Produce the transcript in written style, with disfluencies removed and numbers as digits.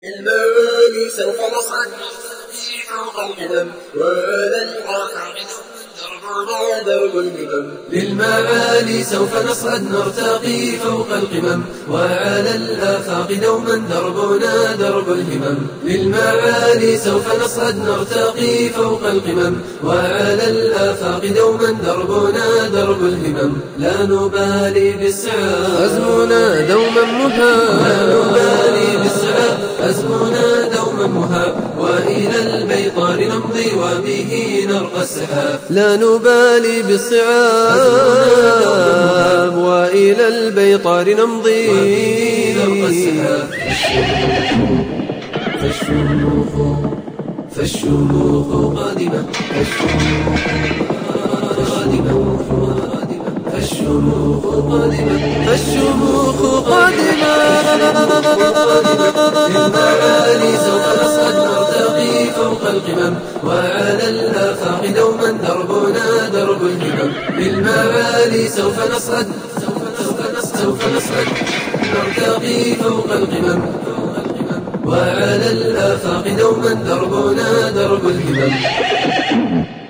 المال سوف نصعد فوق القدم ولن دربنا درب الهمم. للمعالي سوف نصعد نرتقي فوق القمم وعلى الآفاق دوما دربنا درب الهمم. للمعالي سوف نصعد نرتقي فوق القمم وعلى الآفاق دوما دربنا درب الهمم. لا نبالي بالسعاب عزمنا دوما مهاب، لا نبالي بالسعاب عزمنا دوما مهاب وإلى البيطار نمضي وبه نرقى السحاب. لا نبالي بالصعاب وإلى البيطار نمضي نرقى السحاب. فالشموخ قادمة فالشموخ قادمة فالشموخ قادمة. للمعالي سوف نصعد نرتقي فوق القمم وعلى الآفاق دوما دربنا درب الهمم. للمعالي سوف نصعد نرتقي فوق القمم وعلى الآفاق دوما دربنا درب الهمم.